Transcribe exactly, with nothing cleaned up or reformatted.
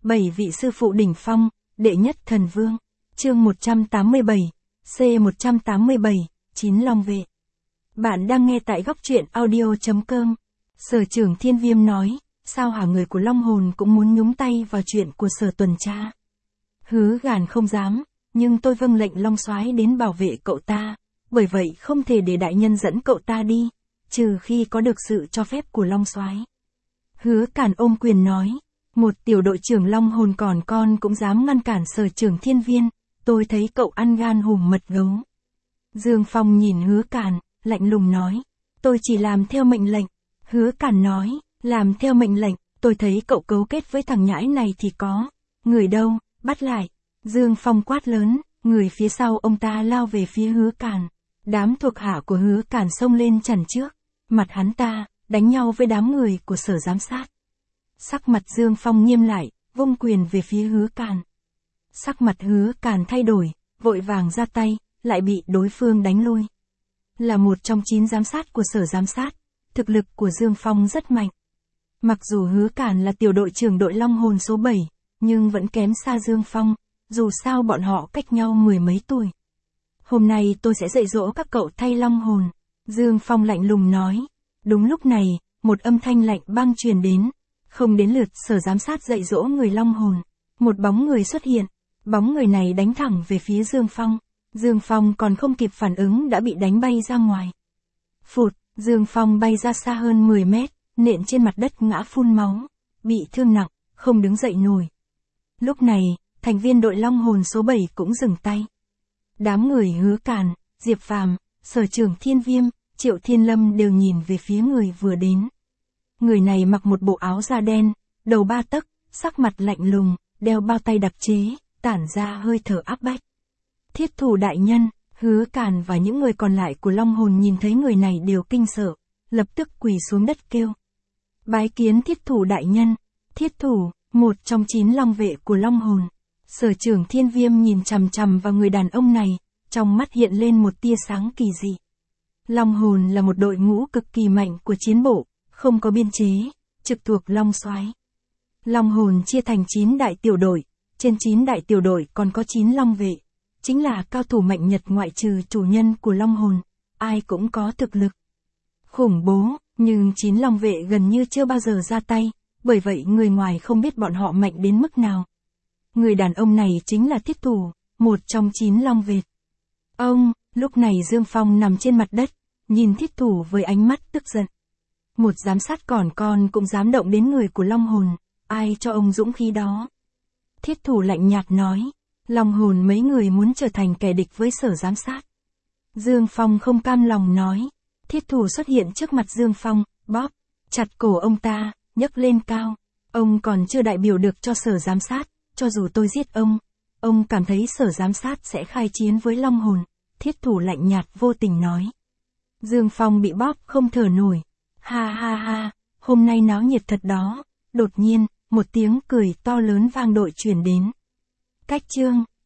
Bảy vị sư phụ đỉnh phong, đệ nhất thần vương. Chương một trăm tám mươi bảy, C một trăm tám mươi bảy, Chín Long Vệ. Bạn đang nghe tại góc truyện audio chấm com. Sở trưởng Thiên Viêm nói, sao hả, người của Long Hồn cũng muốn nhúng tay vào chuyện của Sở tuần tra. Hứa Gàn không dám, nhưng tôi vâng lệnh Long Soái đến bảo vệ cậu ta, bởi vậy không thể để đại nhân dẫn cậu ta đi, trừ khi có được sự cho phép của Long Soái. Hứa Càn ôm quyền nói, một tiểu đội trưởng Long Hồn còn con cũng dám ngăn cản Sở trưởng Thiên Viên, tôi thấy cậu ăn gan hùm mật gấu. Dương Phong nhìn Hứa Càn, lạnh lùng nói, tôi chỉ làm theo mệnh lệnh. Hứa Càn nói, làm theo mệnh lệnh, tôi thấy cậu cấu kết với thằng nhãi này thì có. Người đâu, bắt lại. Dương Phong quát lớn, người phía sau ông ta lao về phía Hứa Càn. Đám thuộc hạ của Hứa Càn xông lên chặn trước. Mặt hắn ta, đánh nhau với đám người của Sở giám sát. Sắc mặt Dương Phong nghiêm lại, vung quyền về phía Hứa Càn. Sắc mặt Hứa Càn thay đổi, vội vàng ra tay, lại bị đối phương đánh lui. Là một trong chín giám sát của Sở giám sát, thực lực của Dương Phong rất mạnh. Mặc dù Hứa Càn là tiểu đội trưởng đội Long Hồn số bảy, nhưng vẫn kém xa Dương Phong, dù sao bọn họ cách nhau mười mấy tuổi. Hôm nay tôi sẽ dạy dỗ các cậu thay Long Hồn. Dương Phong lạnh lùng nói. Đúng lúc này, một âm thanh lạnh băng truyền đến. Không đến lượt Sở giám sát dạy dỗ người Long Hồn. Một bóng người xuất hiện. Bóng người này đánh thẳng về phía Dương Phong. Dương Phong còn không kịp phản ứng đã bị đánh bay ra ngoài. Phụt, Dương Phong bay ra xa hơn mười mét, nện trên mặt đất ngã phun máu. Bị thương nặng, không đứng dậy nổi. Lúc này, thành viên đội Long Hồn số bảy cũng dừng tay. Đám người Hứa Càn, Diệp Phàm, Sở trưởng Thiên Viêm, Triệu Thiên Lâm đều nhìn về phía người vừa đến. Người này mặc một bộ áo da đen, đầu ba tấc, sắc mặt lạnh lùng, đeo bao tay đặc chế, tản ra hơi thở áp bách. Thiết Thủ đại nhân. Hứa Càn và những người còn lại của Long Hồn nhìn thấy người này đều kinh sợ, lập tức quỳ xuống đất kêu. Bái kiến Thiết Thủ đại nhân. Thiết Thủ, một trong chín long vệ của Long Hồn. Sở trưởng Thiên Viêm nhìn chằm chằm vào người đàn ông này, trong mắt hiện lên một tia sáng kỳ dị. Long Hồn là một đội ngũ cực kỳ mạnh của chiến bộ, không có biên chế, trực thuộc Long Soái. Long Hồn chia thành chín đại tiểu đội, trên chín đại tiểu đội còn có chín long vệ. Chính là cao thủ mạnh nhất ngoại trừ chủ nhân của Long Hồn, ai cũng có thực lực khủng bố, nhưng chín long vệ gần như chưa bao giờ ra tay, bởi vậy người ngoài không biết bọn họ mạnh đến mức nào. Người đàn ông này chính là Thiết Thủ, một trong chín long vệ. Ông, lúc này Dương Phong nằm trên mặt đất, nhìn Thiết Thủ với ánh mắt tức giận. Một giám sát còn con cũng dám động đến người của Long Hồn, ai cho ông dũng khí đó? Thiết Thủ lạnh nhạt nói. Long Hồn mấy người muốn trở thành kẻ địch với Sở giám sát. Dương Phong không cam lòng nói. Thiết Thủ xuất hiện trước mặt Dương Phong, bóp chặt cổ ông ta, nhấc lên cao. Ông còn chưa đại biểu được cho Sở giám sát, cho dù tôi giết ông, ông cảm thấy Sở giám sát sẽ khai chiến với Long Hồn. Thiết Thủ lạnh nhạt vô tình nói. Dương Phong bị bóp không thở nổi. Ha ha ha, hôm nay náo nhiệt thật đó. Đột nhiên, một tiếng cười to lớn vang dội truyền đến. Cách chương